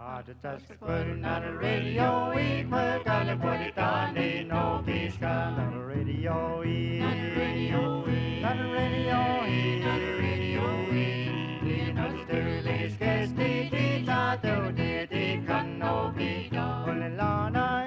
The tusk putting on the radio, we put on the put it on the no peace gun on the radio, on the radio, on the radio, on the radio, in Australia, skesti tita do de kan no be done. Olelana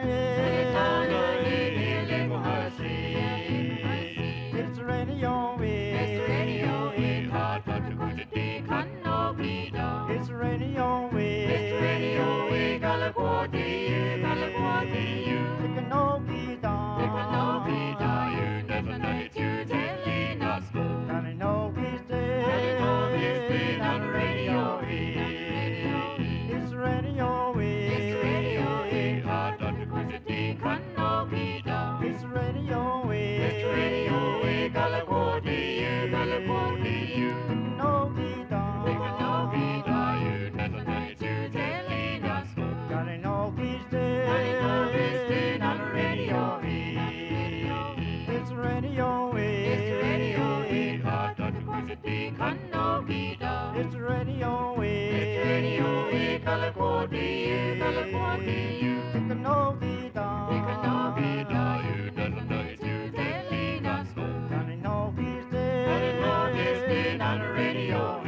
lego hasi. It's radio, it's radio, hot but the good de kan no be done. It's radio, it's radio, California, you. It can no be done. It can no be done. You never know it. You telling us good. And I know he's dead. And I know he's dead on the radio. It's radio. It's radio. Hard on the good. It can no be done. It's radio. It's radio. California, you. It can no be done. It can no be done. You never know it. You telling us good. And I know he's dead. And I know he's dead on the radio. It's radio. It's radio. Hard on the good. It can no be done. It's radio. It's radio. California, you. It can no be done. It can no be done. You never know it. You telling us good. And I know he's dead. And I know he's dead on the radio.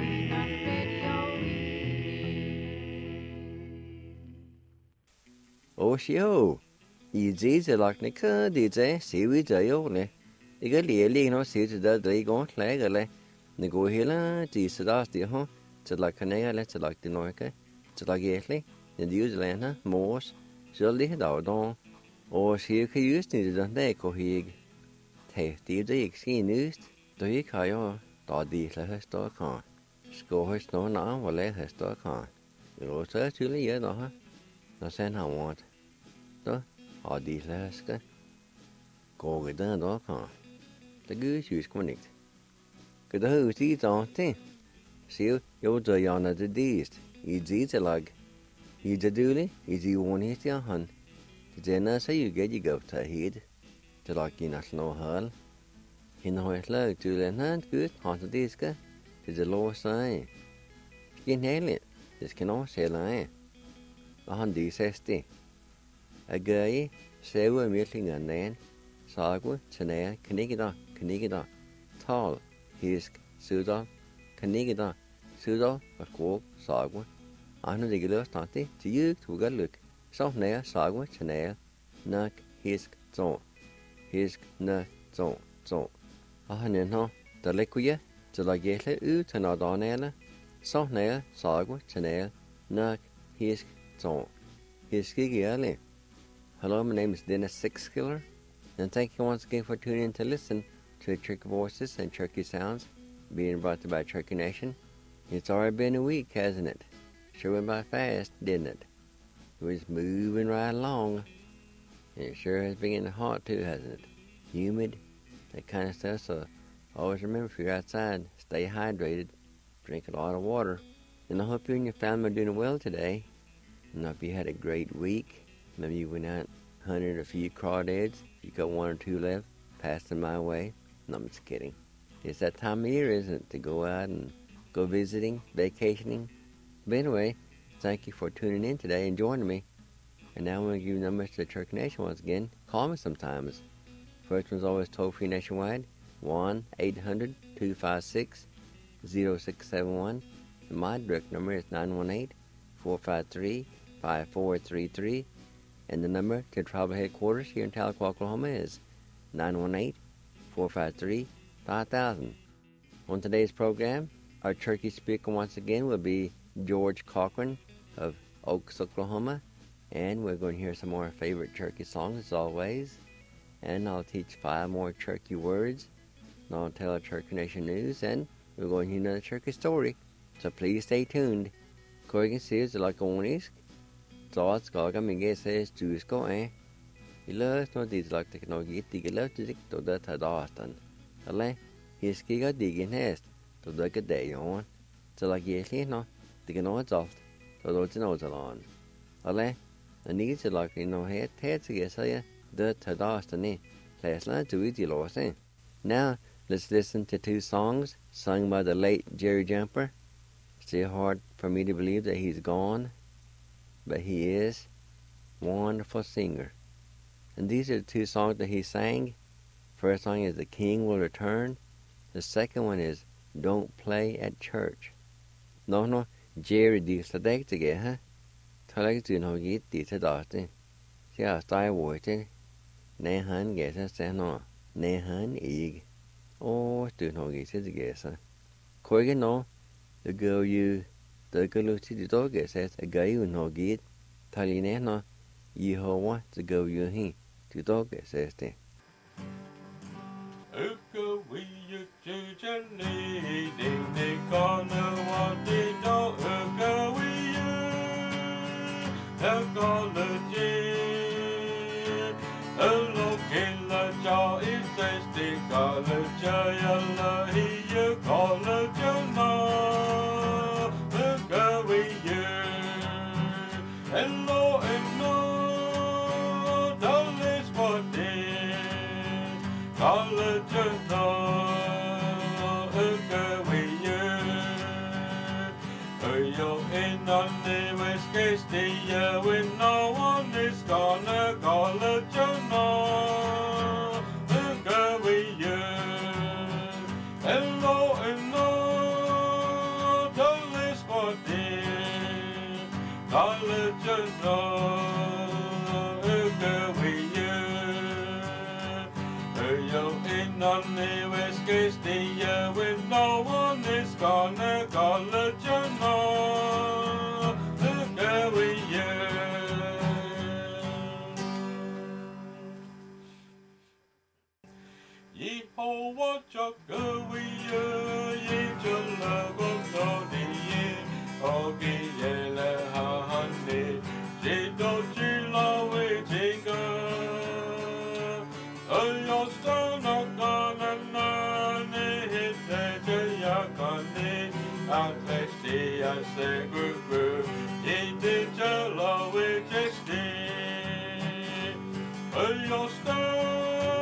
Åsjo, I disse lakne disse sivi jayole. Ikke lige no sitte der drigo klagele. Det går hele disse der stiho til lakne til lak det norke til lak egentlig. Det Jylland mors så lige der då. Og så kan just det der ko hig. Det ikke skin nyst. Det ikke har jo der de lade stå kan. Skås nå navn og lade stå kan. Jo så tydeligt ja der. Når sen har want. Đó, họ đi ra cái cô người ta đó hả, ta cứ chửi con nít, cái đó hơi tí đó thế, xíu, yêu trời giàu là đi, ý gì thì là, ý gì đủ đi, ý gì muốn hết thì hẳn, thì thế nào sẽ yêu cái gì gặp thay hết, thì là cái nào nó hở, hiện hồi là từ lên hết cứ họ sẽ đi cái, thìจะlo sai, cái này liền, thì cái nó sẽ lại, hẳn đi sẽ đi. Agay, sewa milling and nan, sagwa, tanea, kanigida, tall, hisk, suda, kanigida, suda, a quok, sagwa. Anu de gilus tanti, to you to good look. So nea, sagwa, tanea, nak, hisk, na, zon. Ahanin ho, the liquia, to la gele u tanadonella, so nea, sagwa, tanea, nak, hisk, zon. Hiskigi ali. Hello, my name is Dennis Sixkiller, and thank you once again for tuning in to listen to Turkey Voices and Turkey Sounds being brought to you by Turkey Nation. It's already been a week, hasn't it? Sure went by fast, didn't it? It was moving right along. And it sure has been getting hot too, hasn't it? Humid, that kind of stuff, so always remember if you're outside, stay hydrated, drink a lot of water. And I hope you and your family are doing well today, and I hope you had a great week. Maybe you went out, hunted a few crawdads. You got one or two left. Pass them my way. No, I'm just kidding. It's that time of year, isn't it, to go out and go visiting, vacationing. But anyway, thank you for tuning in today and joining me. And now I'm going to give you numbers to the Turkey Nation once again. Call me sometimes. First one's always toll-free nationwide. 1-800-256-0671. And my direct number is 918-453-5433. And the number to Tribal Headquarters here in Tahlequah, Oklahoma is 918-453-5000. On today's program, our turkey speaker once again will be George Cochran of Oaks, Oklahoma. And we're going to hear some more favorite turkey songs as always. And I'll teach 5 more turkey words. And I'll tell our Turkey Nation news. And we're going to hear another turkey story. So please stay tuned. Corrigan says like on is. Så skal jeg mig ses du skal I løs når det lagt teknologi det løs det då det tar datan. Eller jeg skal gå dig næst då det kan det jo. Så lag jeg lige nå det kan noget soft då det noget salon. Eller ni til lag no het til sig det tar datan. Lad os do it løs. Now let's listen to 2 songs sung by the late Jerry Jumper. Still hard for me to believe that he's gone. but he is a wonderful singer. And these are the two songs that he sang. First song is The King Will Return. The second one is Don't Play at Church. No, Jerry di sadek tige ha. Thalag tu no git di sadate. Sia stai woite. Ne han gesa se no. Ne han ig. Oh, tu no git tige sa. Koige no. The girl you the girl to the dog says a guy who no git. Taline no. Yehovah the girl you he. The dog says te. When no one is gonna call a journal, look away, hello, don't list for them, call a journal, look away, yo, in on the West Coast, when no one is gonna call a journal, look away, Yehovah Chakawi, Yejula Gogodi, Ogi Yela Hande, Jedo Jila Wejinga, Ayostana Kanana, Hidayakane, Atlesti, Aseguru, Yedijala Wejesti, Ayostana.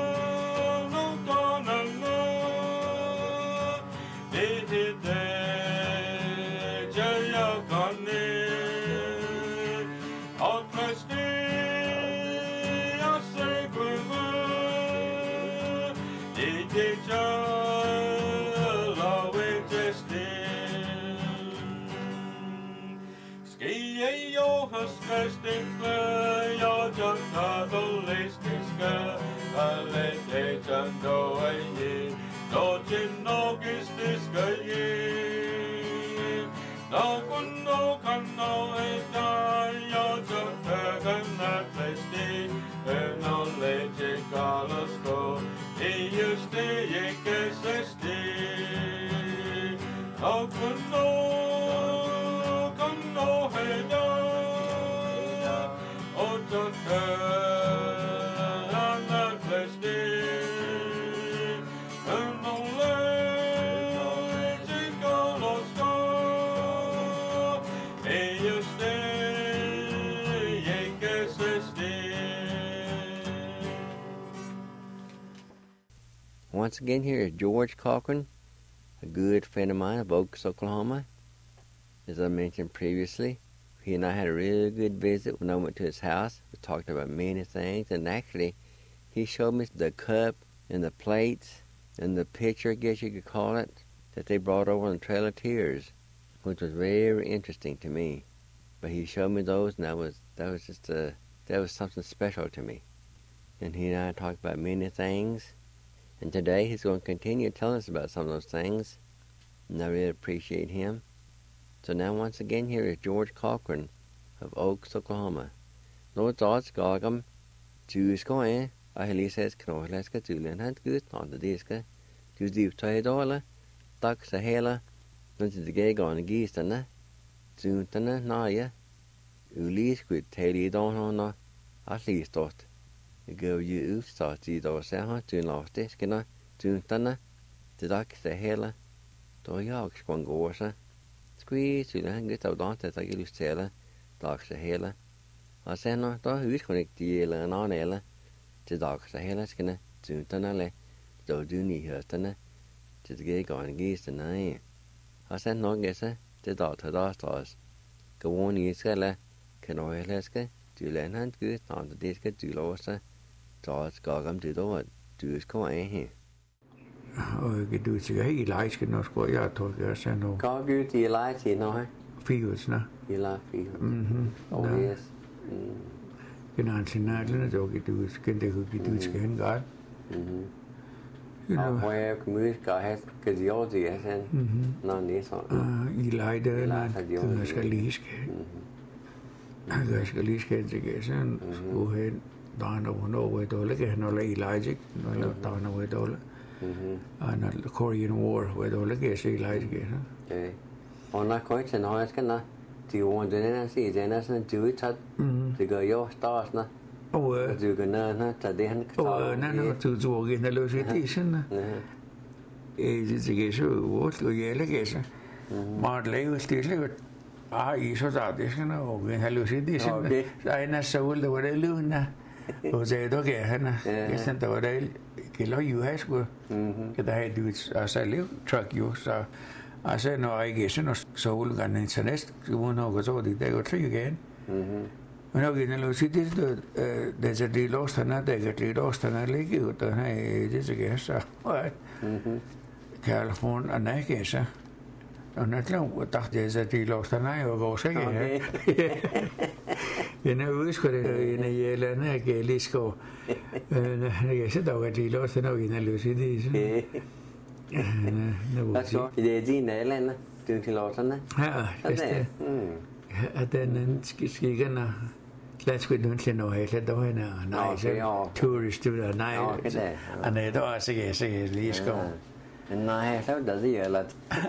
Once again, here is George Cochran, a good friend of mine of Oaks, Oklahoma. As I mentioned previously, he and I had a really good visit when I went to his house. We talked about many things, and actually, he showed me the cup and the plates and the pitcher, I guess you could call it, that they brought over on the Trail of Tears, which was very interesting to me. But he showed me those, and that was something special to me. And he and I talked about many things. And today he's going to continue telling us about some of those things. And I really appreciate him. So now once again here is George Cochran of Oaks, Oklahoma. Lord Thoughts Gogam, Tusko Ahelises Knoleska Tulen good on the diska. Tu deep Toidola, Duck Sahela, Nancy the Gag on the Geestana, Zuntana Naya, Ulis quit Taily Don at least thought. Go you start I då så har du låt skena tuntana det dags det hela då jag ska gå så squeeze så han går då att jag illustrerar dags det hela och sen då hur ska det dela någon eller det dags det hela skena tuntana le då du ni hörtana det går gång gist nej och sen någon gäsa det då stas gå ni ska le kan nói là cái chú lên hắn cứ tao tự cái chú lo sa cho có cảm chú đó chú có ai hè cái đứa chỉ cái lại cái nó có ya thôi cái sao nó có cái gì lại thì nói fields nè gì là phi oh yes cái nào xin nào nó cho cái đứa cái đứa cái hình gạt Ahoy kumur ka het ke ziozi esen na niso. Eli de na gashkaliske. Gashkaliske jigesen wo het dana wono we dole ke no le Elijah no le dana we dole. Na the Korean War we dole ke se Elijah ke. Okay. Ona koi chen ho es kana ti won de na si de na san ju chat. Ti go yo stars na. Dù cái na ta đi hắn na nó dù cái na lo cái xin na cái số vô cái là cái sao mà lấy cái là số ra đấy cái nó cái na lo cái xin ai na sao là vào đây luôn na rồi giờ đó cái na cái sen vào đây cái lo US của cái đây du sai liu truck you so I said no I guess no so cái này sẽ next cái nó có số đi đây có three again Bueno, que en los sitios de Zerdilos, de Zerdilos, legi utan hay dice esa. California anakesa. Onatlan tacht de Zerdilos tanay o gosa que. Ena busco ena yela na que lisco. Que se da Zerdilos no en los sitios. Eso, de dinero na, tu kilos na. Este. Aten skigana let's go down to no hele do na na tourist to the night and do sige let's go and na hele da gì là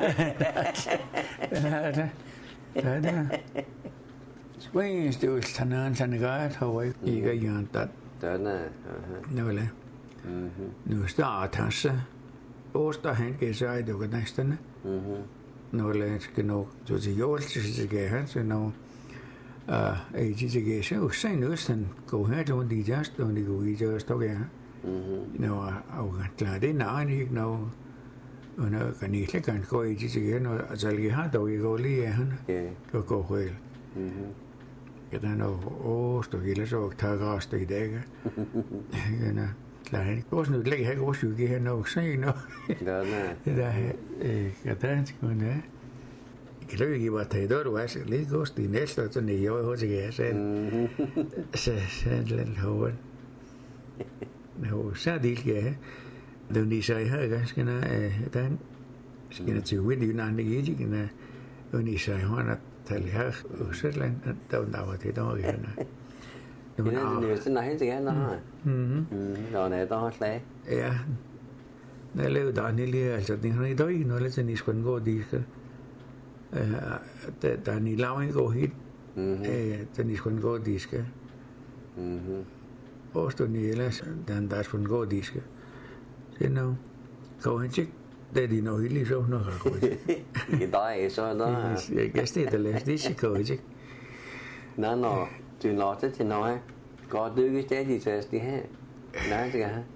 swings to tanan sanaga hawai iga yan tat na no le nu sta tanse osta hen ke sai do gadastana no le que no jo ji yo si ge han so no ji ge se o sai no stan go ha do di just do di go just to ge no au ga de na ni no no kan ni le kan ko ji ge no azal ge ha do go li han ko hel que no o sto ge le so ta ga sto de ge na Klein, was nu lekker hè, was je hier nou zijn no. Da na. Da katans kun hè. Ik geloof je wat hij door was, ligt gost die net dat ze niet jou hoor zeggen zijn. Ze len hoor. Nou, sa deel ge. Dan die zei hè, gas kana dan skena te win die na die je kana. Dan die zei hoor dat tel hè, ze len dat nou wat hij dan ge na. Cái này xin nói gì nó rồi này to lẽ ja này leo Daniel cho tiếng nói đôi nó là chân isquan go đi cái Daniel lao anh go hit chân isquan go đi cái Australia là dan das von go đi cái thế nào câu hỏi chứ để đi nói lý do nó khác cái đó ấy sao đó cái state là đi chỉ câu chứ nó từ nó tới thì nói có đứa cái chế gì sẽ đi hết nói gì hả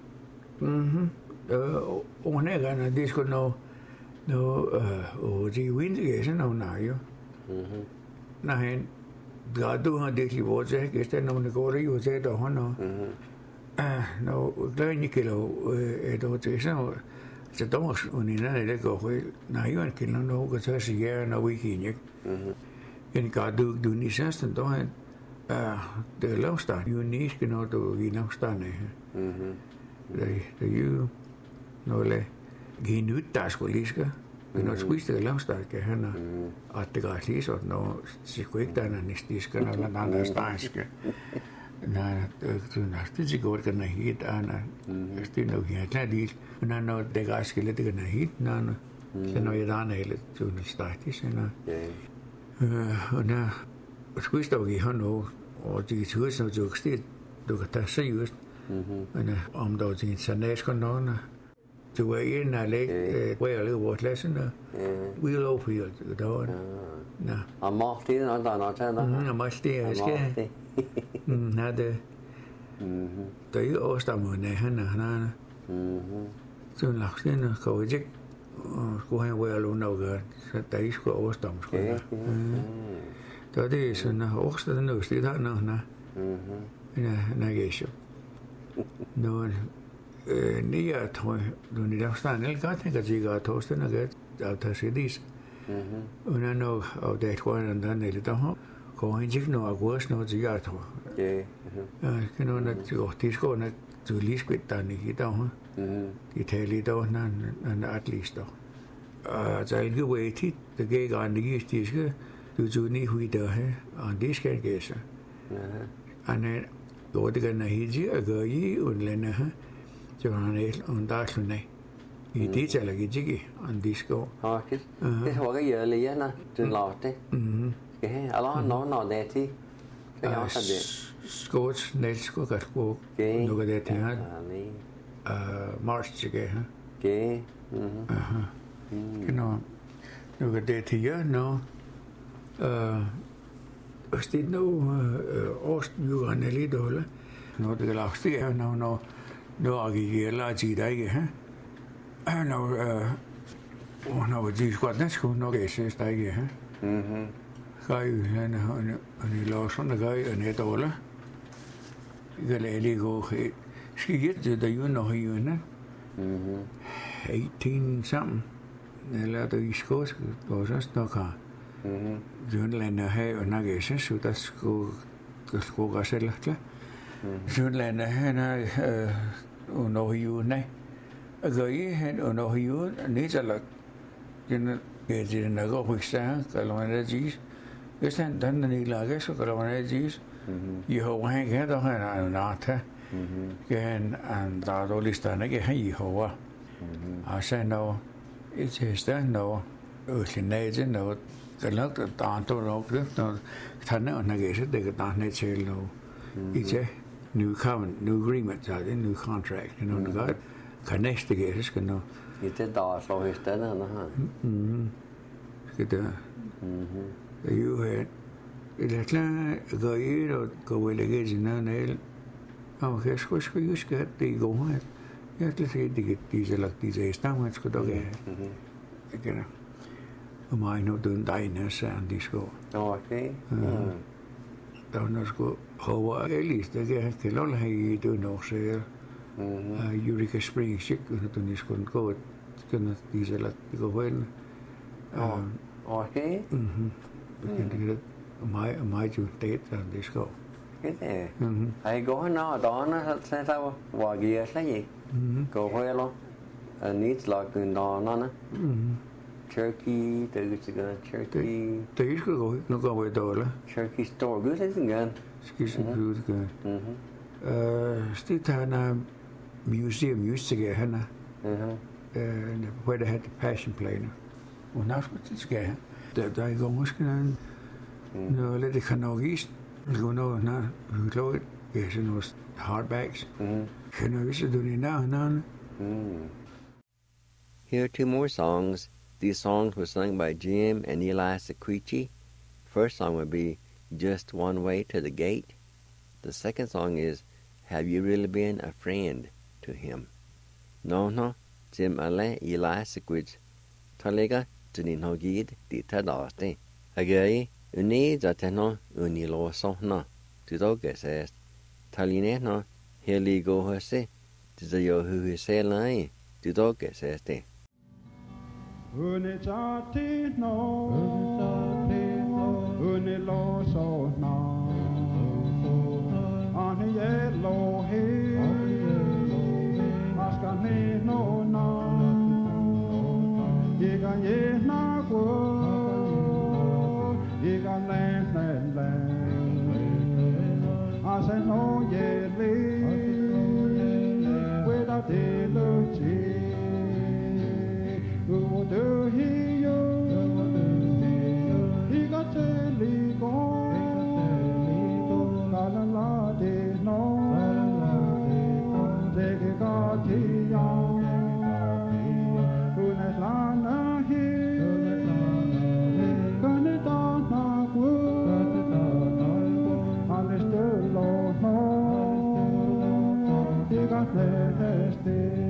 ông này cái này đi con nó ở gì win cái gì nó nào yo này gado ha đi vô chế cái thế nó có rồi vô chế đó nó nó cái như kiểu đó chế sao sẽ tóm một người này để có cái này yo cái nó có thể sử dụng nó bị gì nhỉ cái gado du ni sáng đó de langstaan, je niet genoeg door die langstaan de je nou le geen nu thuis gelezen, genoeg squeeze de langstaan ke hè na, at de gas lees wat nou zich kwijt dan en is die kan nou dan daar staan ke, na toen naast die goor kan niet aan, is die nou geen tijd die, na nou de gas geleerd kan niet, na ze nou je dan hele toen staat is en na squeeze dat je nou og de tøs og jo sted du kan tage seriøst men om der til sanæs kan nogen du er en af læg hvor jeg lever vores lesson we low field der na og mor det er noget der noget der mor det er skal na det der er også der må ne han na så lagt den og ikke skulle have hvor jeg lå noget så der er sgu også der måske Tadi sana okstada nosti thana na. Na gesho. No ni ya tho no ni dastan el gat ka jiga tosta na get ta sidis. Una no of that one and then el ta ho ko hinjik no agos no jiga tho. Ke. Ke no na jo tisko na julis kwit ta ni ta ho. Itali da na at least da. Zal ge wait the ge gan ni stiske du juni hui da hai and this can guess. And då det kan hiji agai unlena ha johanel undas nei I det taler gigi and this go Cái hồi cái giờ lì á nè trên lò thế cái alo nó đẹp thì cái nó thật đẹp scotch nails ko kat ko no ga det ha march ge ha cái no no ga det ya no Stit no ost juganeli dole no det lagste er no agi la ji dai ha no no ji squad net ko no ge se stai ha kai len ani lo son gai ani dole gele go skiet de jo no hi ne 18 sammen eller der I skos og så snakker Jönländer här och nägesen så det ska gasa lite. Jönländer här när och nå ju nej. Agai här och nå ju ni jalla den ge den go huxa kalmana jis. Esan dan ni laga så kalmana jis. Jeho här kan då här nata. Gen and da då listan ge här Jeho. Asa no it's no utlneje no cái lớp tanto nó nó thành nó là cái sự cái tan này chơi lâu ý chứ new covenant new agreement ra đến new contract nó có connect cái cái nó cái đó so hết đó nó ha cái đó you had cái là cái rồi có về cái gì nó này cái số cái thì cũng hết nhất là cái là cái tăng hết cái đó cái nào mà nó đun đại nữa sang đisko. Okay. Đó nó sko hoa elis cái lo là hay đun nó sẽ Eureka Springs chick nó đun đi sko có cái nó đi ra là cái quên. Okay. Cái mai chủ tết sang đi sko. Cái này. Hay có nó đó nó sẽ sao qua kia là gì? Có phải lo. Needs là cái nó nè. Turkey, từ cái Turkey. Đấy cái gọi nó có về đó là. Turkey store good is good. Skis good good. Stitana museum used to get hana. Where they had the Passion Play. Och när ska det ske? Det är gånger ska den. Nu lite kanogist. Gå nå när hur det är såna hardbacks. Kan jag visa då ni när. Here are two more songs. These songs were sung by Jim and Eli Sequici. First song would be Just One Way to the Gate. The second song is Have You Really Been a Friend to Him? No, Jim Ale Eli Sequici. Talega Junin Hogid di Tadaste. Agai, Uni Zateno Unilo Sohna. Tudoga says. Taline no, Heligo Hose. Tizayo Hu Se Lai. Tudoga says. Uni chati no, uni lo so na, ani yellow he, askani no na, yiga ye na go, yiga le, ase no ye le, without the luchi. Who do he yo? He got telly go. La la la de no. Take a got he young. Who has lana he? Gonna down na good. Understood Lord no. He got tested.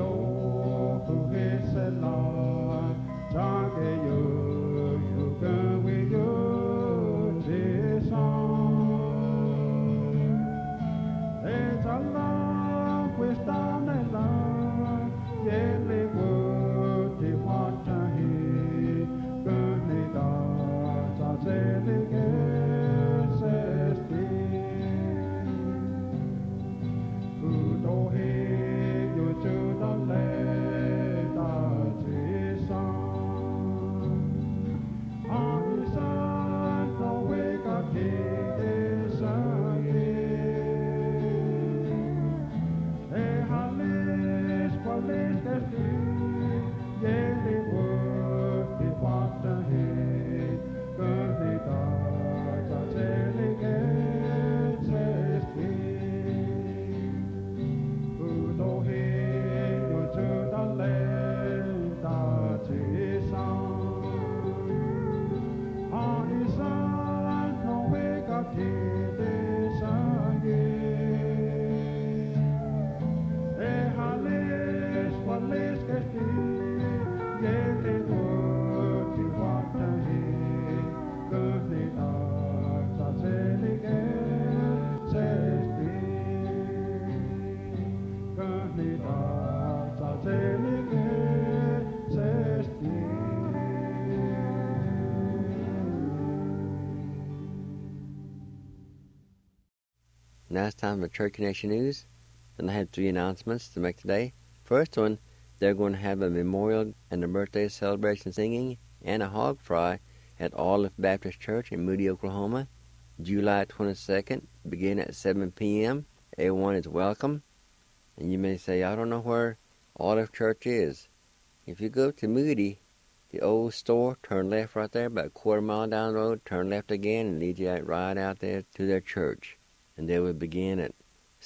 Now it's time for Cherokee Nation News, and I have 3 announcements to make today. First one, they're going to have a memorial and a birthday celebration singing and a hog fry at Olive Baptist Church in Moody, Oklahoma, July 22nd, beginning at 7 p.m. Everyone is welcome. And you may say, I don't know where Olive Church is. If you go to Moody, the old store, turn left right there, about a quarter mile down the road, turn left again, and lead you right out there to their church. And they will begin at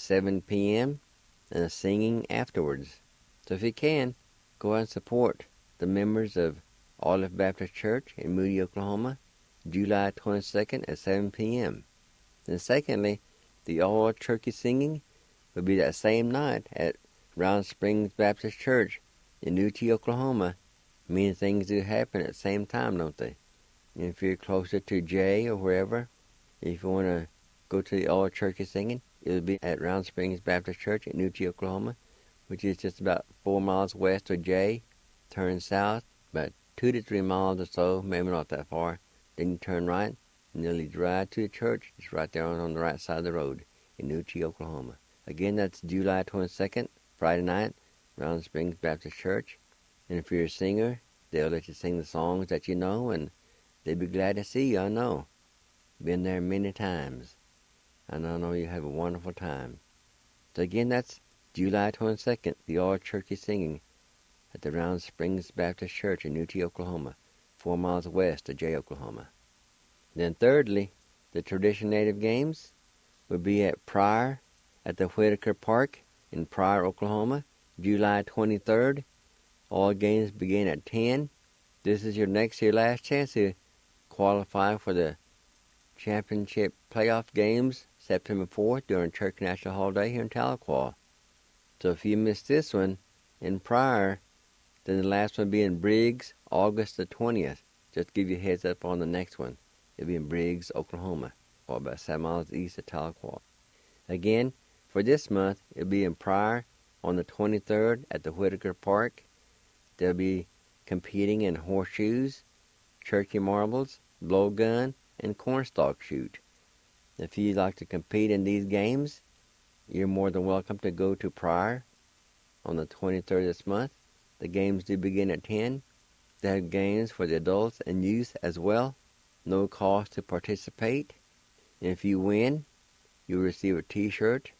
7 p.m. and a singing afterwards. So if you can, go out and support the members of Olive Baptist Church in Moody, Oklahoma, July 22nd at 7 p.m. Then secondly, the all turkey singing will be that same night at Round Springs Baptist Church in Newty, Oklahoma. Many things do happen at the same time, don't they? And if you're closer to Jay or wherever, if you want to go to the all turkey singing, it will be at Round Springs Baptist Church in Newty, Oklahoma, which is just about 4 miles west of Jay. Turn south, about 2 to 3 miles or so, maybe not that far. Then you turn right, and you'll lead right to the church. It's right there on the right side of the road in Newty, Oklahoma. Again, that's July 22nd, Friday night, Round Springs Baptist Church. And if you're a singer, they'll let you sing the songs that you know, and they'll be glad to see you, I know. Been there many times, and I know you have a wonderful time. So again, that's July 22nd, the all turkey singing at the Round Springs Baptist Church in Newty, Oklahoma, 4 miles west of Jay, Oklahoma. Then thirdly, the Tradition Native Games will be at Pryor at the Whitaker Park in Pryor, Oklahoma, July 23rd. All games begin at 10. This is your last chance to qualify for the championship playoff games September 4th during Cherokee National Holiday here in Tahlequah. So if you miss this one in Pryor, then the last one will be in Briggs, August the 20th. Just to give you a heads up on the next one. It'll be in Briggs, Oklahoma, or about 7 miles east of Tahlequah. Again, for this month, it'll be in Pryor on the 23rd at the Whitaker Park. They'll be competing in horseshoes, turkey marbles, blowgun, and cornstalk shoot. If you'd like to compete in these games, you're more than welcome to go to Pryor on the 23rd this month. The games do begin at 10. They have games for the adults and youth as well. No cost to participate. And if you win, you'll receive a t-shirt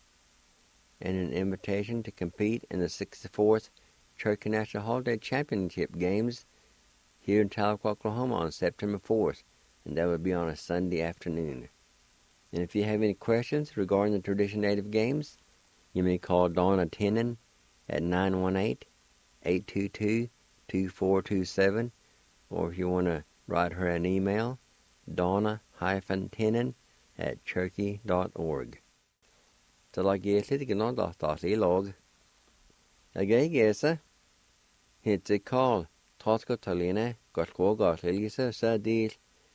and an invitation to compete in the 64th Cherokee National Holiday Championship Games here in Tahlequah, Oklahoma on September 4th, and that will be on a Sunday afternoon. And if you have any questions regarding the Tradition Native Games, you may call Donna Tenen at 918-822-2427, or if you want to write her an email, donna-tenen@cherokee.org. Så lag jeg litt grann da, log. Again, gesa. Hit a call. Tosco Talina got Quogot Elisa Sadil.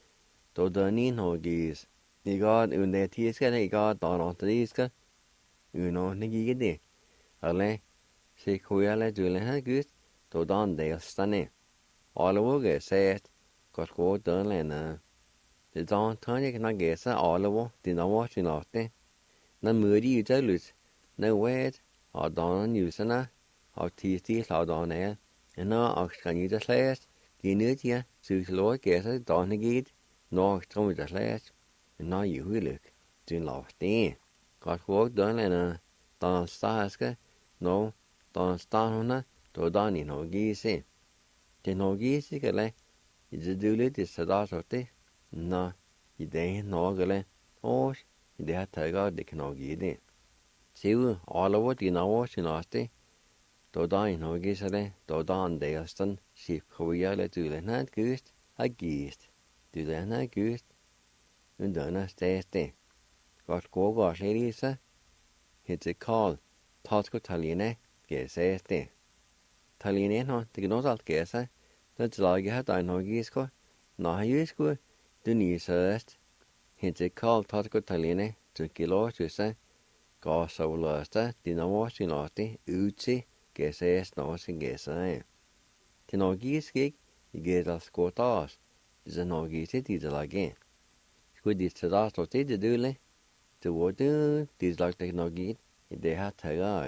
Dodanin Hoggies. You got Unetiska, you got Donatiska. You know, Nigidi. Ale, si Kuala Julian Good. Dodan Dale Stunning. All over said, got Quo Dunlena. The Don Tony can guess all over, did not watch in often. No moody you tell us. No word, or Don Usana, or TC Cloud on air. And now ox can you just last. The new year, so Lord guess it, Don Gate, no ox come with the last. And now you will look. Do lost in. Got walk done and Don Starska, no, Don Starhona, to Don in Hoggy. The Hoggy sickle, is a duly is a dot of the. No, you day noggle, or they had to go the Knoggy. See, all over the now watching Austin. To Don Hoggy, to Don Dalston, sheep Korea let do the night goose, a geest. Do the night goose, and done a stay. Got Lisa. Hits a call. Tosco Taline, guess este. Taline no, the gnose alt guessa. That's like had I know gisco. No, you school. Do need first. Hits a call Tosco Taline to kilo to say. Go so lost, didn't watch in Lottie, Uzi, guess es no, and guess I. The no gisk, you get a squat off. There's a no gis it is again. Squid is to last or did the dooley. To what do these like the no git. They had to go.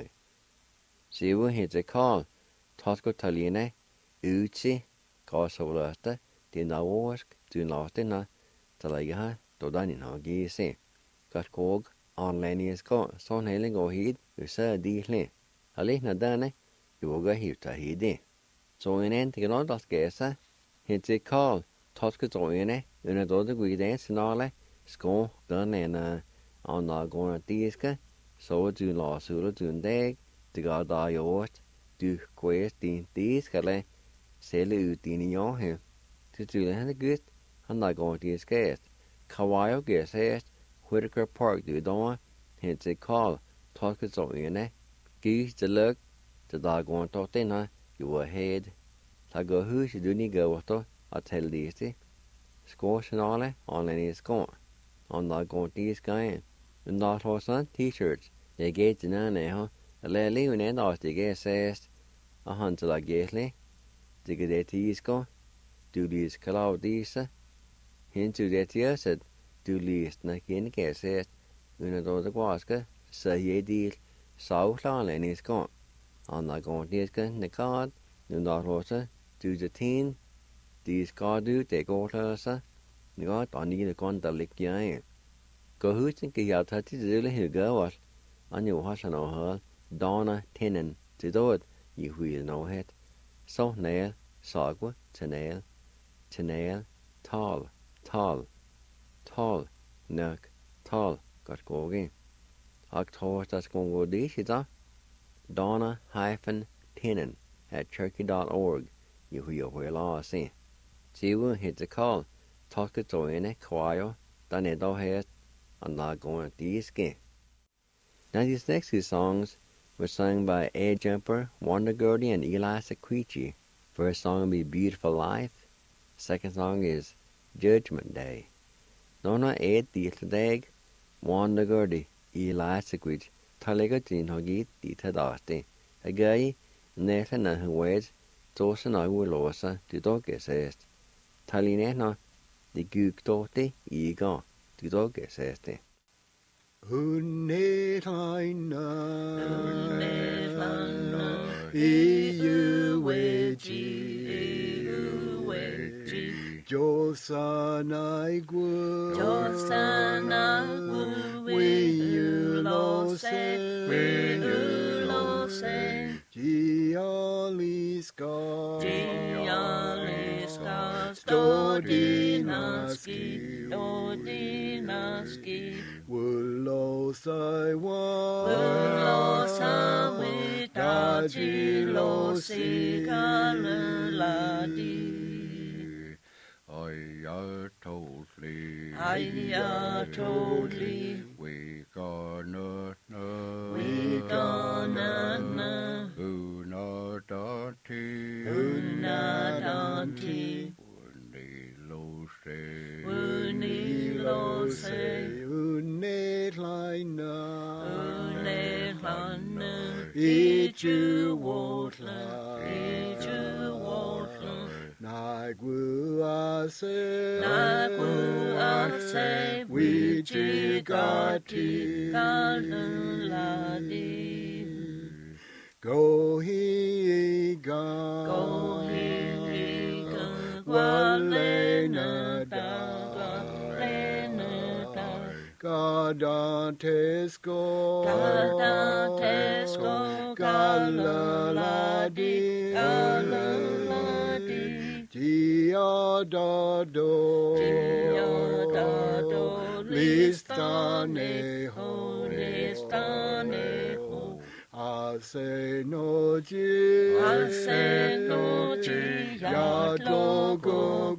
See what hits a call. Tosco Taline, Uzi, Gosolata, did not wask, do not dinner, Talaga, Dodanin Hoggy. Got cog, on Lenny's got, son hailing or heed, you said deeply. A little done, you will go here to heed. So in end, the not as guessa, hits a call. Tosco Zoine, in a dog we dance and all, score, done and on the going at Diska. So do la sula dun dag, de ga da yort, du quest din diskale, sele ut din I he. To do the good, and I go to skate. Kawaii guess est, Whitaker Park do don, hence a call, talk it so in it. Geese the look, the dog want to dinner, you were head. I go who should do ni go with to, I tell these. Squash and all, on any is gone. On the going to this guy. And not horse on t-shirts. They get to know now. A lady when end off the get says a hunter like gately. The get at these go. Do these cloud these. Into that year said, do least na kin get says. When a dog the guaska, say ye deal. So long and is gone. On the going this gun, the card. Do not horse. Do the teen. These card do they go to us. The god on the con the lick ya. Go who's in the out at the little girl. On your horse and her, Donna Tenon, to do it, you will know it. So nail, sagwa, to nail, tall, nuck, tall, got go again. October that's going to go this is Donna-Tenon at turkey.org, you will all see. See what hit the call, talk it to in a choir, done it all head, and not going to this game. Now these next two songs were sung by Ed Jumper, Wonder Gertie, and Eli Sequici. First song will be Beautiful Life. Second song is Judgment Day. Nona Ed Dietledag, Wonder Gertie, Eli Sequici, Talega Jin Hogit Dietadasti. A guy, Nathan and Huwed, Tosan Aguilosa, the dog says. Talinena, the Guk Dote, Ego, the dog says. Unnetlaina, Iuweji, Josanai Gu, Wiulose, Gialiska, Stodinaski, Wulosai Dajilosi Kaluladi. I totally. We gonna know. Who Unadati. Unadati. Unilose. Unilose. Unetlaina. Unetlaina. Ijuwotla. Ijuwotla. Naguase. Naguase. Wijigati. Galuladi. Go he ga. Go he ga. Gwalena da. Gwalena da. Gadantesco. Gadantesco. Galaladi. Galaladi. Diodado. Diodado. Listane ho. Listane ho. Asenoji. Asenoji. Yadlogo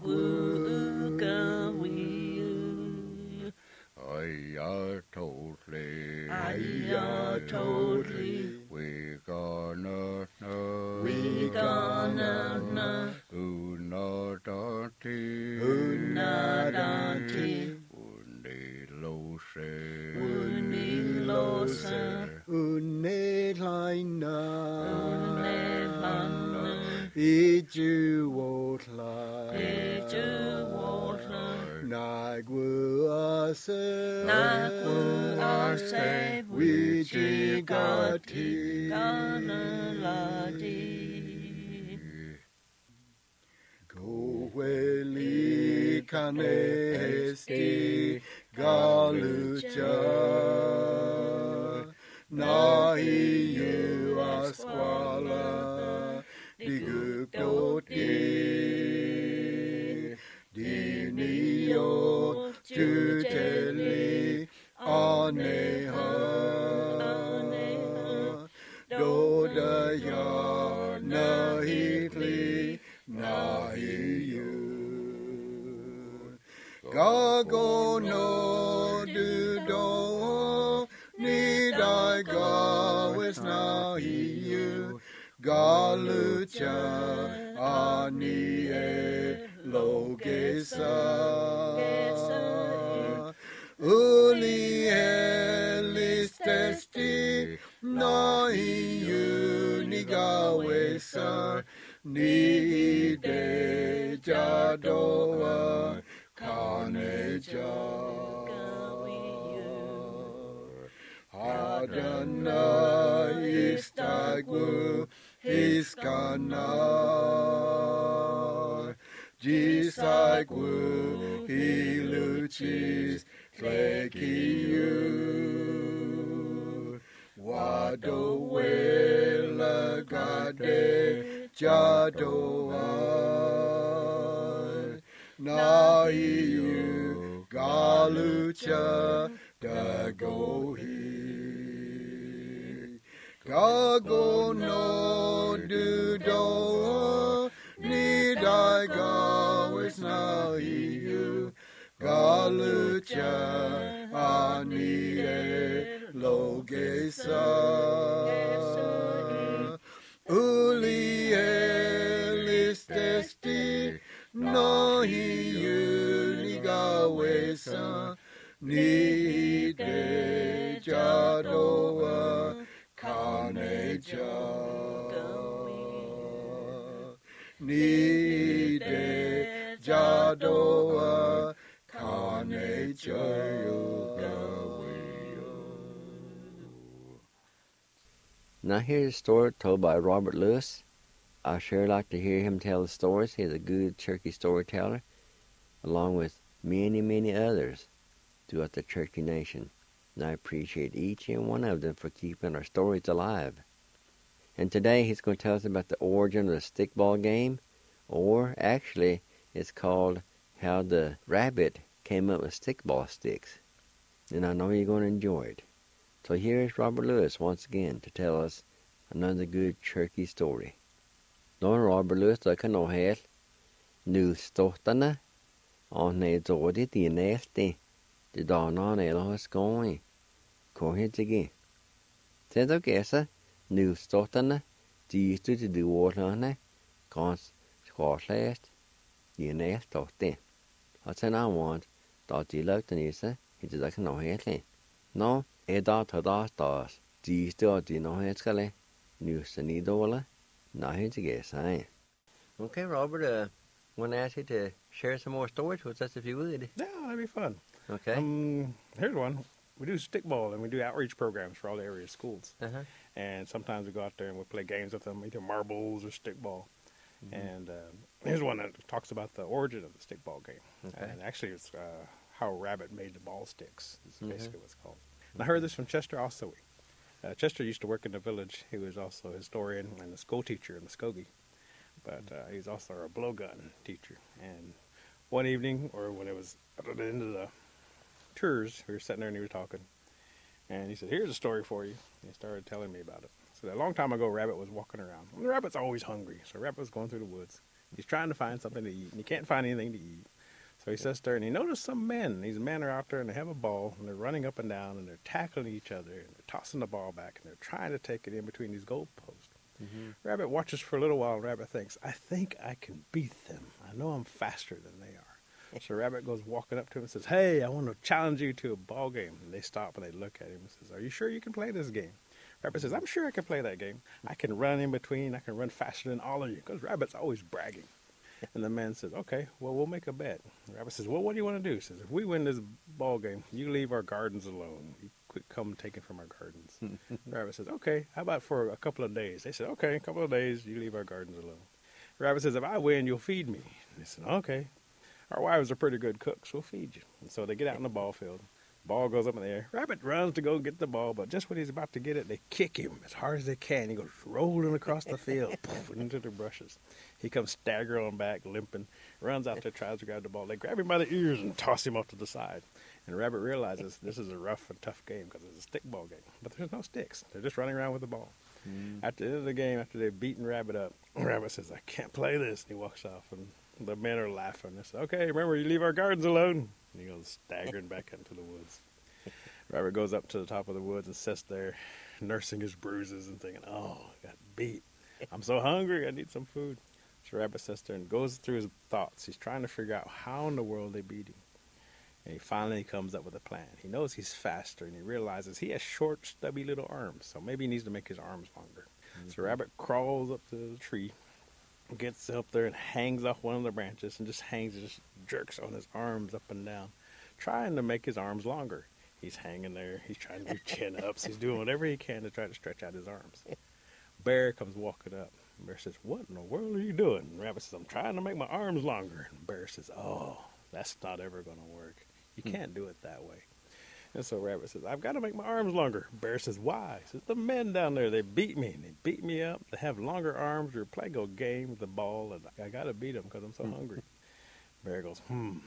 Gugawiu. Ayatotli. Ayatotli. We gonna know. We gonna know. Unadati. Unadati. Unilose. Unilose. Unetlaina. Unetlaina. Ijuwotla. Ijuwotla. Naguase. Naguase. Wijigati. Galuladi. Goheli kanesti galucha. Nahi you asquala. Digukoti. Dinio juteli aneha. Dodaya nahitli nahiyu. Gago no dudo nidai gawes nahiyu. Galucha anie logesa. Uli elis testi nahiyu nigawesa. Ni de jadoa kaneja. Adonai istagwu iskanar. Jisagwu hiluchis tlekiyu. Wado wela gade jadoa. Naiyu galucha dagohi. Gago no dudo nidai gawes naiyu. Galucha anie logesa. Uli elis testi nahiyu nigawesa. Ni de jadoa kaneja. Ni de jadoa kaneja Now here's a story told by Robert Lewis. I sure like to hear him tell the stories. He's a good Cherokee storyteller, along with many, many others throughout the Cherokee Nation. And I appreciate each and one of them for keeping our stories alive. And today he's going to tell us about the origin of the stickball game, or actually it's called how the rabbit came up with stickball sticks. And I know you're going to enjoy it. So here's Robert Lewis once again to tell us another good Cherokee story. Don Robert Lewis the Canohel, New Stotana, on a Zodi the Nasty, the Donan Elohis going. Go ahead again. Said the guessa, New Stotana, Dì stod til det ordlerne, græns, skårslast, i en næst og det. Og så når man, da de lavede den i sig, ikke der kan nå helt. Nå, der tager der, de stod de nå helt skal, nu så ni dårlig, nej ikke gæse. Okay, Robert, want to ask you to share some more stories with us if you would. Yeah, that'd be fun. Okay. Here's one. We do stickball and we do outreach programs for all the area schools. Uh-huh. And sometimes we go out there and we play games with them, either marbles or stickball. And here's one that talks about the origin of the stickball game. Okay. And actually it's how Rabbit made the ball sticks is basically what it's called. And I heard this from Chester Ossowy. Chester used to work in the village. He was also a historian and a school teacher in Muskogee. But he's also a blowgun teacher. And one evening, or when it was at the end of the tours, we were sitting there and he was talking. And he said, here's a story for you. And he started telling me about it. So a long time ago, Rabbit was walking around. And the rabbit's always hungry. So Rabbit was going through the woods. He's trying to find something to eat, and he can't find anything to eat. So he sits there, and he noticed some men. These men are out there, and they have a ball, and they're running up and down, and they're tackling each other, and they're tossing the ball back, and they're trying to take it in between these goalposts. Rabbit watches for a little while, and Rabbit thinks, I think I can beat them. I know I'm faster than they are. So Rabbit goes walking up to him and says, hey, I want to challenge you to a ball game. And they stop, and they look at him and says, are you sure you can play this game? Rabbit says, I'm sure I can play that game. I can run in between. I can run faster than all of you. Because Rabbit's always bragging. And the man says, okay, well, we'll make a bet. Rabbit says, well, what do you want to do? He says, if we win this ball game, you leave our gardens alone. You quit come taking from our gardens. Rabbit says, okay, how about for a couple of days? They said, okay, a couple of days, you leave our gardens alone. Rabbit says, if I win, you'll feed me. And they said, okay. Our wives are pretty good cooks. We'll feed you. And so they get out in the ball field. Ball goes up in the air. Rabbit runs to go get the ball, but just when he's about to get it, they kick him as hard as they can. He goes rolling across the field into the brushes. He comes staggering back, limping, runs out there, tries to grab the ball. They grab him by the ears and toss him off to the side. And Rabbit realizes this is a rough and tough game because it's a stickball game. But there's no sticks. They're just running around with the ball. At the end of the game, after they've beaten Rabbit up, Rabbit says, I can't play this. And he walks off, and the men are laughing. They say, okay, remember, you leave our gardens alone. And he goes staggering back into the woods. Rabbit goes up to the top of the woods and sits there, nursing his bruises and thinking, oh, I got beat. I'm so hungry, I need some food. So Rabbit sits there and goes through his thoughts. He's trying to figure out how in the world they beat him. And he finally comes up with a plan. He knows he's faster, and he realizes he has short, stubby little arms, so maybe he needs to make his arms longer. So Rabbit crawls up to the tree, gets up there and hangs off one of the branches and just jerks on his arms up and down, trying to make his arms longer. He's hanging there. He's trying to do chin-ups. He's doing whatever he can to try to stretch out his arms. Bear comes walking up. Bear says, what in the world are you doing? And Rabbit says, I'm trying to make my arms longer. And Bear says, oh, that's not ever going to work. You can't do it that way. And so Rabbit says, I've got to make my arms longer. Bear says, why? He says, the men down there, they beat me. They beat me up. They have longer arms. We're playing a game with the ball, and I got to beat them because I'm so hungry. Bear goes,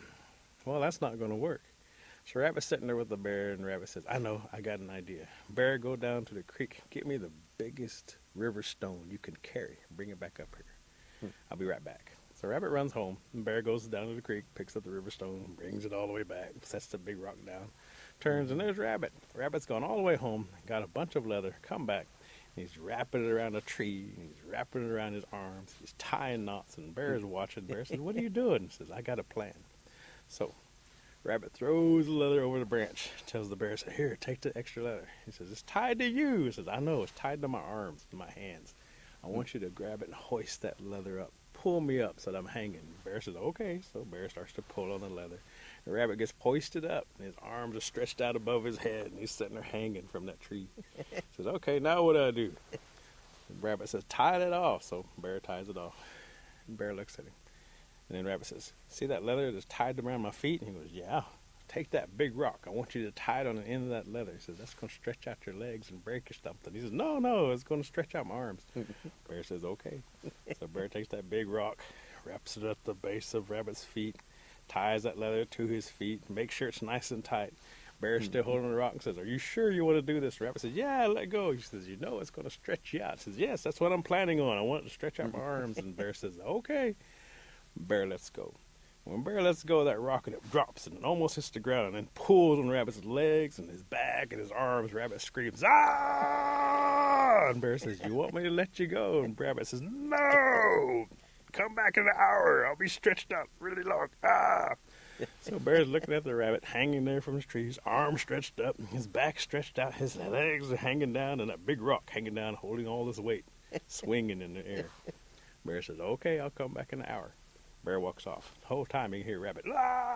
well, that's not going to work. So Rabbit's sitting there with the bear, and Rabbit says, I know, I got an idea. Bear, go down to the creek. Get me the biggest river stone you can carry. Bring it back up here. I'll be right back. So Rabbit runs home, and Bear goes down to the creek, picks up the river stone, brings it all the way back, sets the big rock down, turns, and there's Rabbit. Rabbit's gone all the way home, got a bunch of leather, come back, and he's wrapping it around a tree, and he's wrapping it around his arms, he's tying knots, and Bear's watching. Bear says, what are you doing? He says, I got a plan. So Rabbit throws the leather over the branch, tells the bear, says, here, take the extra leather. He says, it's tied to you. He says, I know, it's tied to my arms, to my hands. I want you to grab it and hoist that leather up. Pull me up so that I'm hanging. Bear says, okay. So Bear starts to pull on the leather. The Rabbit gets hoisted up, and his arms are stretched out above his head, and he's sitting there hanging from that tree. He says, okay, now what do I do? The Rabbit says, tie it off. So Bear ties it off. And Bear looks at him. And then Rabbit says, see that leather that's tied around my feet? And he goes, yeah. Take that big rock. I want you to tie it on the end of that leather. He says, that's going to stretch out your legs and break your something. He says, no, it's going to stretch out my arms. Bear says, okay. So Bear takes that big rock, wraps it at the base of Rabbit's feet, ties that leather to his feet, makes sure it's nice and tight. Bear's still holding the rock and says, are you sure you want to do this? Rabbit says, yeah, let go. He says, you know it's going to stretch you out. He says, yes, that's what I'm planning on. I want it to stretch out my arms. And Bear says, okay. Bear lets go. When Bear lets go of that rock, and it drops and it almost hits the ground and then pulls on Rabbit's legs and his back and his arms. Rabbit screams, ah! ah! And bear says, you want me to let you go? And rabbit says, no! Come back in an hour. I'll be stretched out really long. Ah! So bear's looking at the rabbit hanging there from his tree, his arms stretched up, his back stretched out, his legs are hanging down, and that big rock hanging down, holding all this weight, swinging in the air. Bear says, okay, I'll come back in an hour. Bear walks off. The whole time you can hear rabbit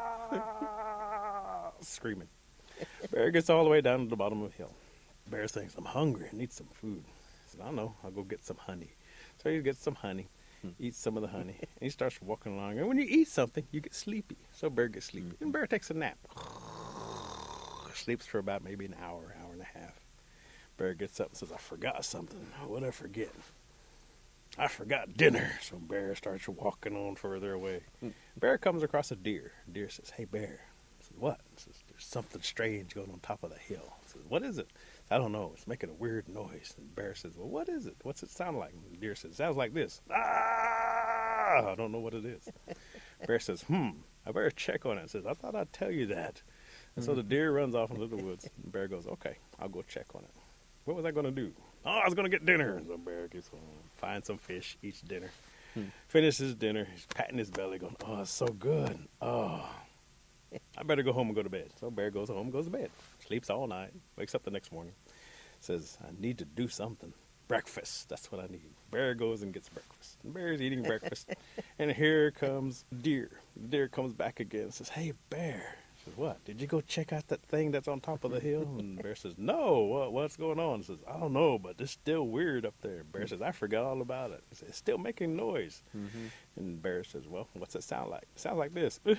screaming. Bear gets all the way down to the bottom of the hill. Bear thinks, I'm hungry, I need some food. He says, I don't know, I'll go get some honey. So he gets some honey, eats some of the honey, and he starts walking along. And when you eat something, you get sleepy. So Bear gets sleepy. And Bear takes a nap. Sleeps for about maybe an hour, hour and a half. Bear gets up and says, I forgot something. What'd I forget? I forgot dinner. So Bear starts walking on further away. Bear comes across a deer. Deer says, hey, Bear. He says, what? He says, there's something strange going on top of the hill. He says, what is it? I don't know. It's making a weird noise. And Bear says, well, what is it? What's it sound like? And the deer says, sounds like this. Ah! I don't know what it is. Bear says, I better check on it. Says, I thought I'd tell you that. And so the deer runs off into the woods. And Bear goes, okay, I'll go check on it. What was I going to do? Oh, I was going to get dinner. So Bear gets home, finds some fish, eats dinner. Finishes dinner. He's patting his belly going, oh, it's so good. Oh, I better go home and go to bed. So Bear goes home, goes to bed. Sleeps all night. Wakes up the next morning. Says, I need to do something. Breakfast. That's what I need. Bear goes and gets breakfast. And Bear's eating breakfast. And here comes Deer. Deer comes back again and says, hey, Bear. Says, what? Did you go check out that thing that's on top of the hill? And Bear says, no. What's going on? He says, I don't know, but it's still weird up there. Bear says, I forgot all about it. He says, it's still making noise. And Bear says, well, what's it sound like? It sounds like this. And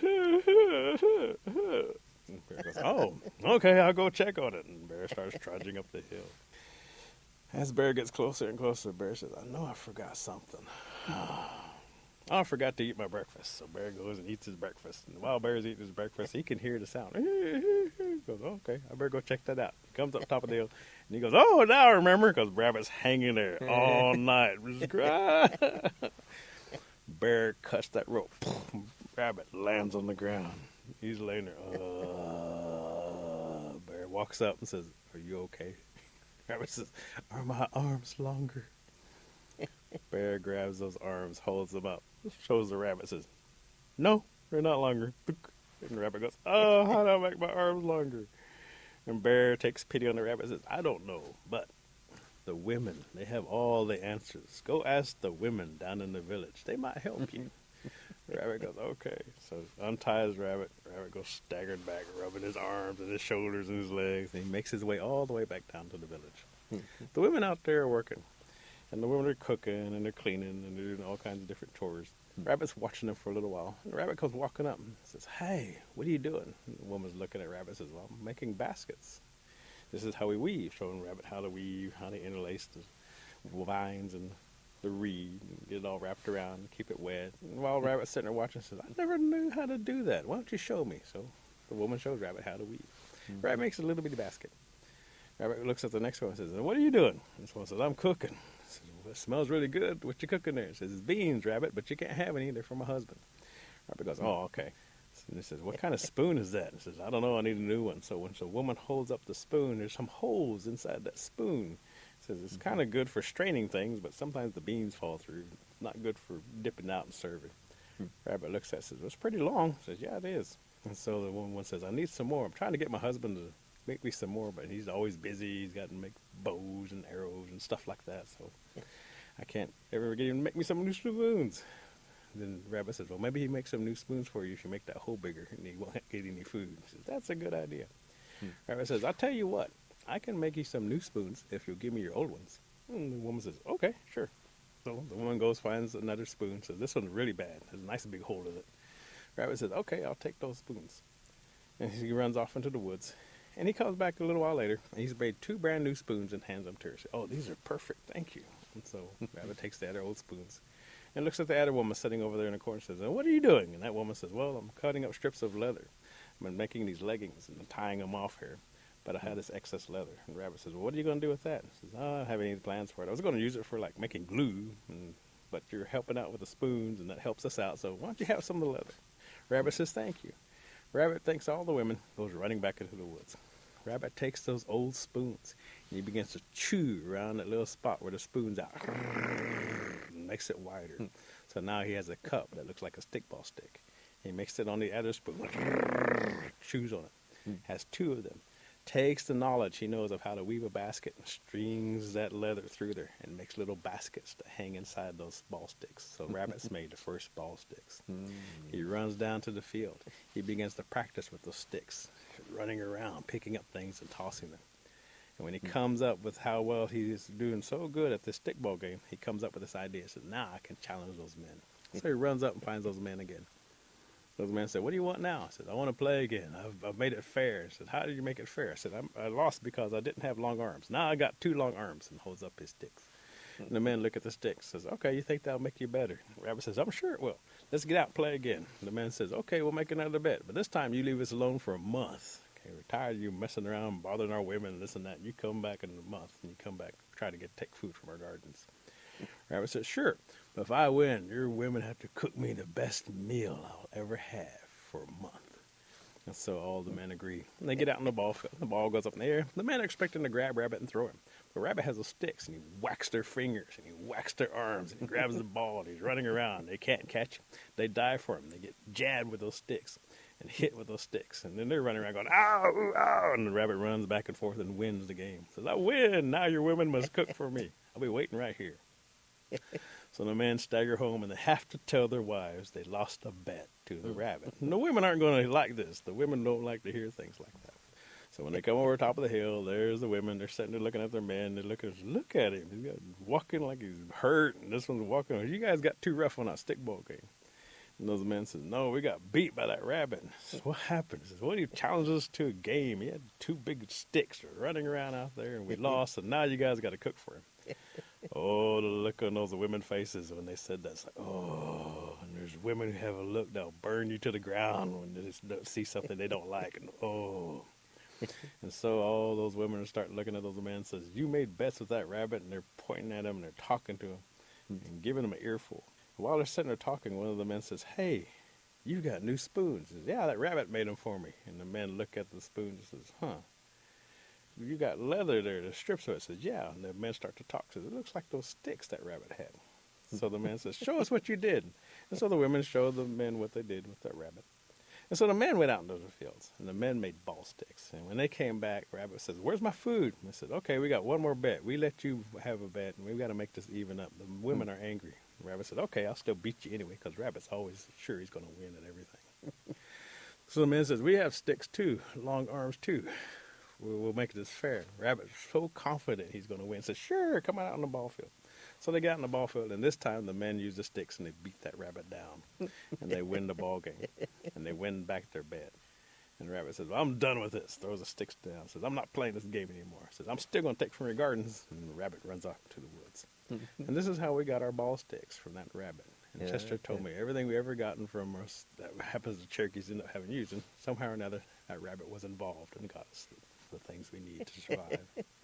Bear goes, oh, okay, I'll go check on it. And Bear starts trudging up the hill. As Bear gets closer and closer, Bear says, I know I forgot something. I forgot to eat my breakfast. So Bear goes and eats his breakfast. And while Bear's eating his breakfast, he can hear the sound. He goes, okay, I better go check that out. He comes up top of the hill, and he goes, oh, now I remember, because Rabbit's hanging there all night. Bear cuts that rope. Rabbit lands on the ground. He's laying there. Bear walks up and says, are you okay? Rabbit says, are my arms longer? Bear grabs those arms, holds them up, shows the rabbit, says, no, they're not longer. And the rabbit goes, oh, how do I make my arms longer? And Bear takes pity on the rabbit and says, I don't know, but the women, they have all the answers. Go ask the women down in the village. They might help you. The rabbit goes, okay. So unties Rabbit. Rabbit goes staggered back, rubbing his arms and his shoulders and his legs. And he makes his way all the way back down to the village. The women out there are working. And the women are cooking and they're cleaning and they're doing all kinds of different chores. Rabbit's watching them for a little while. And the rabbit comes walking up and says, hey, what are you doing? And the woman's looking at Rabbit and says, well, I'm making baskets. This is how we weave, showing Rabbit how to weave, how to interlace the vines and the reed, and get it all wrapped around and keep it wet. And while Rabbit's sitting there watching, says, I never knew how to do that. Why don't you show me? So the woman shows Rabbit how to weave. Rabbit makes a little bitty basket. Rabbit looks at the next one and says, what are you doing? And this one says, I'm cooking. Says, well, it smells really good. What you cooking there? He says, it's beans, Rabbit, but you can't have any. They're for my husband. Rabbit goes, oh, okay. And he says, what kind of spoon is that? He says, I don't know. I need a new one. So when the woman holds up the spoon, there's some holes inside that spoon. He says, it's kind of good for straining things, but sometimes the beans fall through. It's not good for dipping out and serving. Rabbit looks at it and says, well, it's pretty long. He says, yeah, it is. And so the woman says, I need some more. I'm trying to get my husband to make me some more, but he's always busy. He's got to make bows and arrows and stuff like that, so I can't ever get him to make me some new spoons. Then Rabbit says, well, maybe he makes some new spoons for you if you make that hole bigger and he won't get any food. He says, that's a good idea. Rabbit says, I'll tell you what, I can make you some new spoons if you'll give me your old ones. And the woman says, okay, sure. So the woman goes, finds another spoon, says, this one's really bad. There's a nice big hole in it. Rabbit says, okay, I'll take those spoons. And he runs off into the woods. And he comes back a little while later, and he's made 2 brand new spoons and hands them to her. Says, oh, these are perfect, thank you. And so Rabbit takes the other old spoons and looks at the other woman sitting over there in the corner and says, what are you doing? And that woman says, well, I'm cutting up strips of leather. I'm making these leggings and I'm tying them off here, but I had this excess leather. And Rabbit says, well, what are you going to do with that? And he says, oh, I don't have any plans for it. I was going to use it for, like, making glue, but you're helping out with the spoons, and that helps us out, so why don't you have some of the leather? Rabbit says, thank you. Rabbit thanks all the women, goes running back into the woods. Rabbit takes those old spoons, He begins to chew around that little spot where the spoon's out. And makes it wider. So now he has a cup that looks like a stickball stick. He makes it on the other spoon. Chews on it. Has two of them. Takes the knowledge he knows of how to weave a basket and strings that leather through there and makes little baskets to hang inside those ball sticks. So Rabbit's made the first ball sticks. He runs down to the field. He begins to practice with those sticks, running around, picking up things and tossing them. And when he comes up with how well he's doing so good at this stickball game, he comes up with this idea. He says, now I can challenge those men. So he runs up and finds those men again. Those men said, what do you want now? I said, I want to play again. I've made it fair. He said, how did you make it fair? I said, I lost because I didn't have long arms. Now I got 2 long arms, and holds up his sticks. And the men look at the sticks, says, okay, you think that'll make you better? Rabbit says, I'm sure it will. Let's get out and play again. The man says, okay, we'll make another bet. But this time you leave us alone for a month. Okay, we're tired of you messing around, bothering our women, this and that. You come back in a month, and you come back, try to take food from our gardens. Rabbit says, sure, but if I win, your women have to cook me the best meal I'll ever have for a month. And so all the men agree. And they get out in the ball field. The ball goes up in the air. The men are expecting to grab Rabbit and throw him. But Rabbit has those sticks, and he whacks their fingers, and he whacks their arms, and he grabs the ball, and he's running around. They can't catch him. They dive for him. They get jabbed with those sticks and hit with those sticks. And then they're running around going, ow, ow, and the rabbit runs back and forth and wins the game. Says, I win. Now your women must cook for me. I'll be waiting right here. So the men stagger home, and they have to tell their wives they lost a bet to the rabbit. And the women aren't going to like this. The women don't like to hear things like that. So when they come over top of the hill, there's the women. They're sitting there looking at their man. They're looking, look at him. He's walking like he's hurt, and this one's walking. You guys got too rough on our stickball game. And those men says, no, we got beat by that rabbit. Says, what happened? He says, well, he challenged us to a game. He had 2 big sticks running around out there, and we lost, and now you guys got to cook for him. Oh, the look on those women faces when they said that. It's like, oh, and there's women who have a look that'll burn you to the ground when they see something they don't like. And oh. And so all those women start looking at those men and says, you made bets with that rabbit, and they're pointing at him, and they're talking to him and giving him an earful. While they're sitting there talking, one of the men says, hey, you got new spoons. He says, yeah, that rabbit made them for me. And the men look at the spoons and says, huh. You got leather there, the strips of it. Says, yeah. And the men start to talk. Says, it looks like those sticks that rabbit had. So the man says, show us what you did. And so the women show the men what they did with that rabbit. And so the men went out into the fields, and the men made ball sticks. And when they came back, Rabbit says, where's my food? And they said, okay, we got one more bet. We let you have a bet, and we've got to make this even up. The women are angry. Rabbit said, okay, I'll still beat you anyway, because Rabbit's always sure he's going to win at everything. So the man says, we have sticks too, long arms too. We'll make this fair. Rabbit's so confident he's going to win. Says, sure, come out on the ball field. So they got in the ball field, and this time the men use the sticks, and they beat that rabbit down. And they win the ball game. And they win back their bet. And the rabbit says, well, I'm done with this. Throws the sticks down. Says, I'm not playing this game anymore. Says, I'm still going to take from your gardens. And the rabbit runs off to the woods. And this is how we got our ball sticks from that rabbit. And Chester told me everything we ever gotten from us that happens to Cherokees end up having used. And somehow or another, that rabbit was involved and got us the things we need to survive.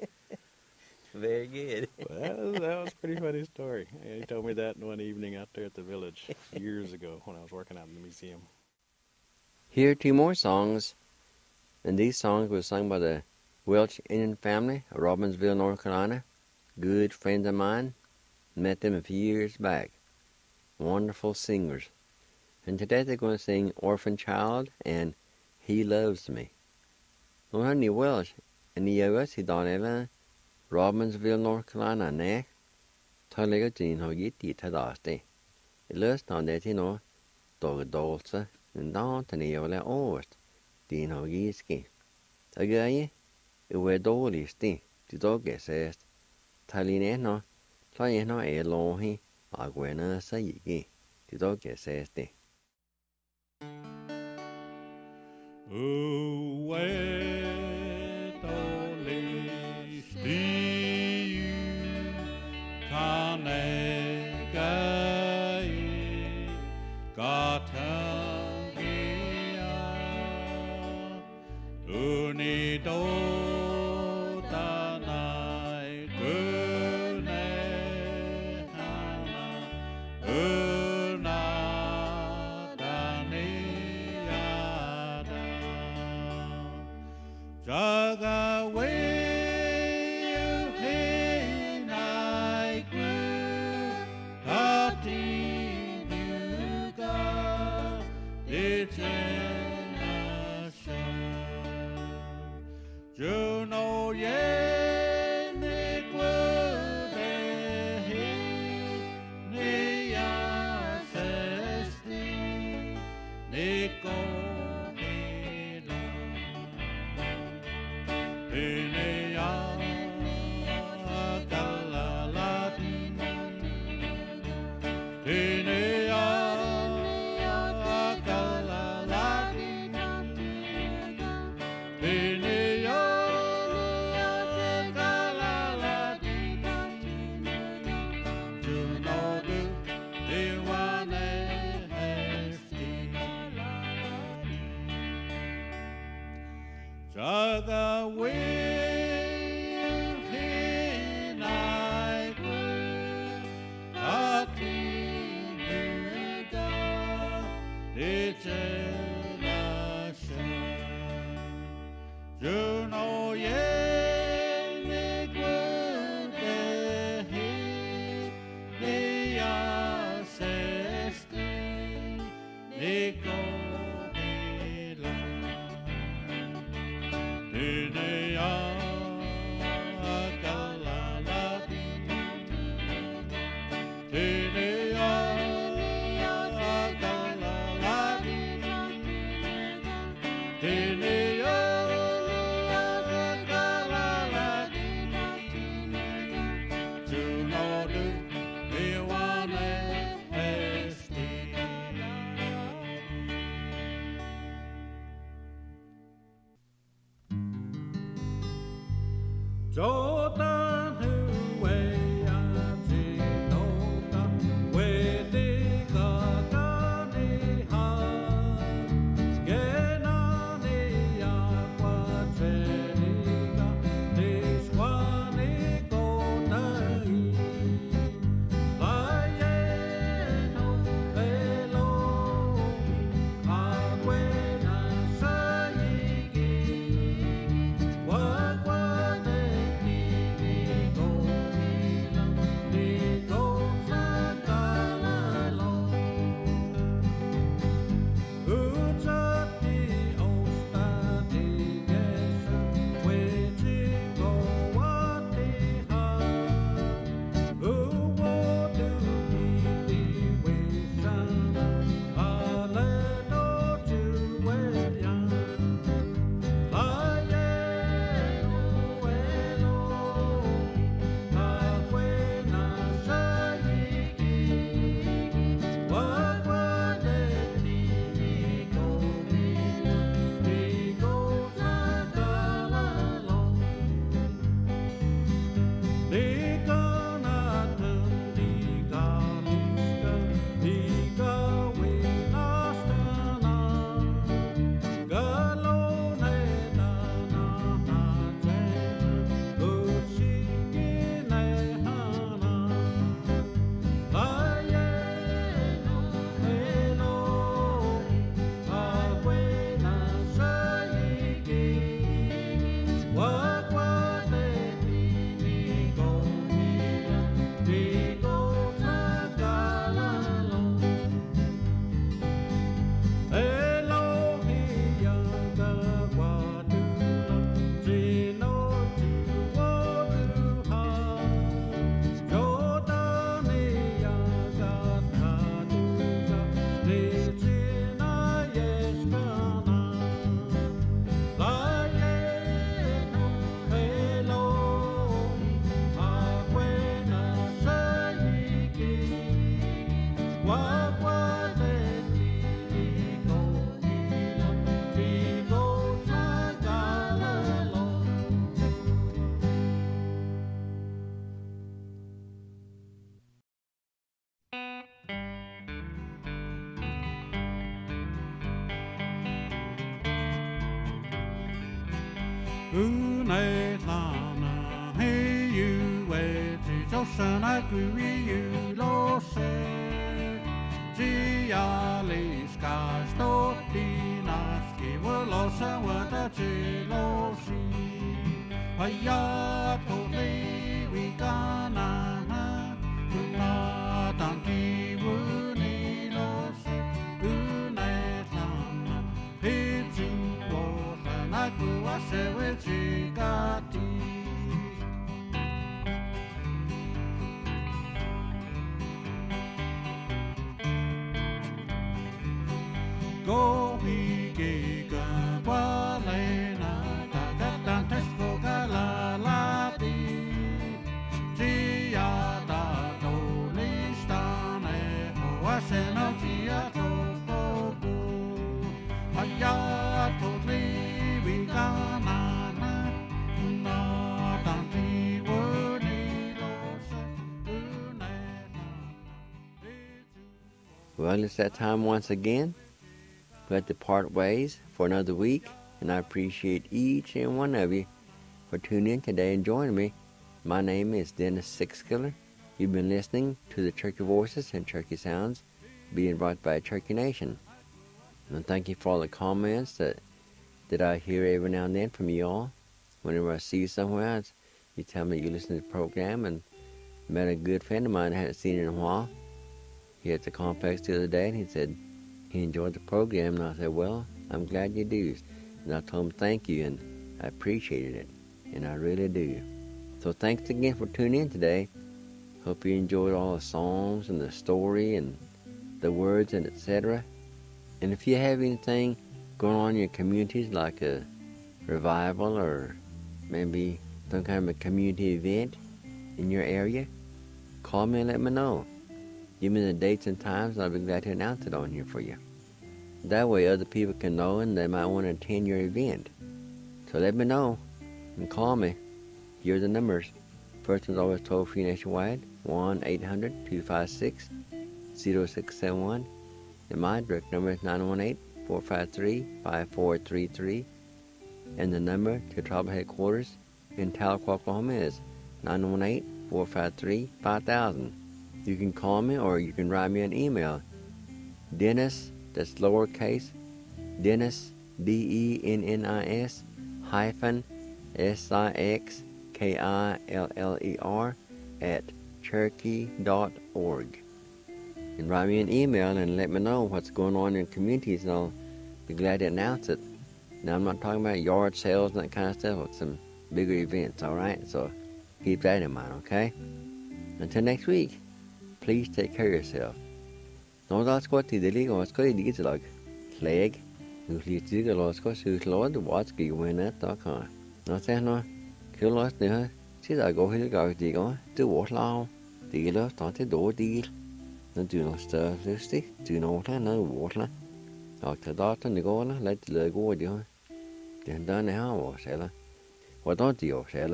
Very good. Well, that was a pretty funny story. He told me that one evening out there at the village years ago when I was working out in the museum. Here are 2 more songs, and these songs were sung by the Welch Indian family of Robbinsville, North Carolina. Good friends of mine. Met them a few years back. Wonderful singers. And today they're going to sing Orphan Child and He Loves Me. Nå har ni Welch, and ni US I Donella, Robbinsville, North Carolina, ne? Talega Jean har gitt dit til dagstid. I løst han det til nå, dogdolse, and da til ni ole overst, din har giski. Tagay, I were dårligsti, til dogge sest. Taline nå, tlaje nå lohi, agwena sa yigi, til dogge sesti. You know, yeah, Nick would Nia Sesti, Nico Hila, Inia Galalati, Inia Galalati, Inia. Jaga will he night Atiga it's you know yeah it would be a sesti Nico Jordan who way Une lana he you we ti so sana kui you lo se ti ali ska sto ti nas ki wo lo sa wa ta ti lo si ya to ni we kana na tan ki wo ni lo si une lana go he gig walena ta tesco gala la di gia da do listane ho asena gia to ya to vi gana na dan ti woni lo se Well, it's that time once again. We have to part ways for another week, and I appreciate each and one of you for tuning in today and joining me. My name is Dennis Sixkiller. You've been listening to the Turkey Voices and Turkey Sounds being brought by Turkey Nation. And thank you for all the comments that I hear every now and then from you all. Whenever I see you somewhere else, you tell me you listen to the program, and met a good friend of mine I hadn't seen in a while. He had the complex the other day, and he said he enjoyed the program, and I said, well, I'm glad you do. And I told him thank you, and I appreciated it, and I really do. So thanks again for tuning in today. Hope you enjoyed all the songs and the story and the words and etc. And if you have anything going on in your communities, like a revival or maybe some kind of a community event in your area, call me and let me know. Give me the dates and times, and I'll be glad to announce it on here for you. That way other people can know, and they might want to attend your event. So let me know and call me. Here are the numbers. First one's always toll-free nationwide, 1-800-256-0671. And my direct number is 918-453-5433. And the number to tribal headquarters in Tahlequah, Oklahoma is 918-453-5000. You can call me or you can write me an email. Dennis, that's lowercase, Dennis, DENNIS, hyphen, SIXKILLER at cherokee.org. And write me an email and let me know what's going on in communities, and I'll be glad to announce it. Now, I'm not talking about yard sales and that kind of stuff, but some bigger events, alright? So keep that in mind, okay? Until next week, please take care of yourself. Nå da skal til det ligger skal I digge til lag. Klæg. Nu lige til det lå skal søge låd det var skal jo net da kan. Nå så nå. Køl os det her. Til der går helt godt det går. Det var lav. Det er løst at det dår deal. Når du nå større løstig. Du nå der når water. Og til datan det går la lidt det går det her. Det der er her var selv. Hvad der det jo selv.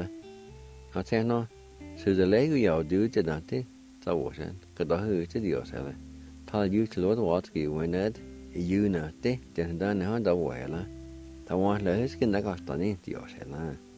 Nå så nå. Så det lægger jeg ud til det. Så var det. Kan der høre til det jo selv. Tal you to Lord Watsky when it you know det der er der var eller. Der var lidt skin der koster det jo selv.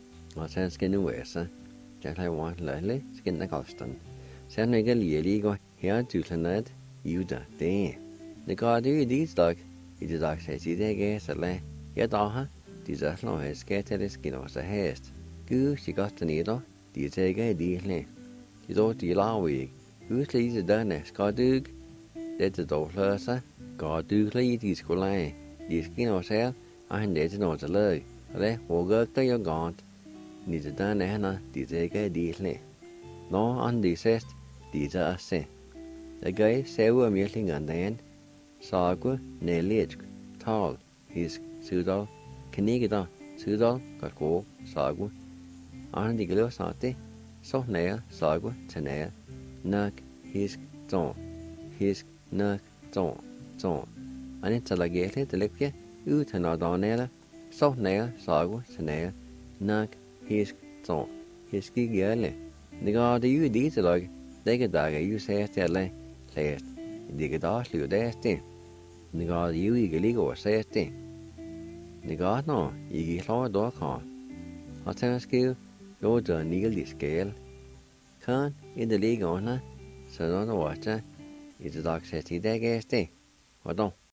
Og så skal nu være så. Jeg har været lidt skin der koster. Så når jeg lige går her til planet you det. Det går det i dit dag. I det dag så det ikke så længe. Jeg der har de så slår jeg skal til det skin også hest. Gud sig koster ned der. De tager det lige. De dog de laver ikke. Husk lige der skal du. Dette dog fløser, går du lige de skulle lage. De skal nå selv, og han dette nå til løg. Og det våger der jo godt. Nisse der næhner, de tager de slet. Nå, han de sest, de tager se. Det gør sæve om hjælpingerne den. Sagu, nælæsk, tal, hisk, sydal, knigger, sydal, godt gå, sagu. Og han de glæder sig det. Så nær, sagu, til nær. Nok, hisk, så. Hisk, nok, så. Ani talagete telekje, utan adonela, så nær, sagu, til nær. Nok, hisk, så. Hisk ikke alle. Det går det jo dit lag. Det kan dager jo sæt til alle. Læst. Det kan da slutte det. Det går det jo ikke lige over sæt det. Det går nå, ikke slår dog kan. Og til skrive, jo der nigel de skal. Kan i det ligge under, så når der var det. I det dag sæt i dag er det. Hvordan?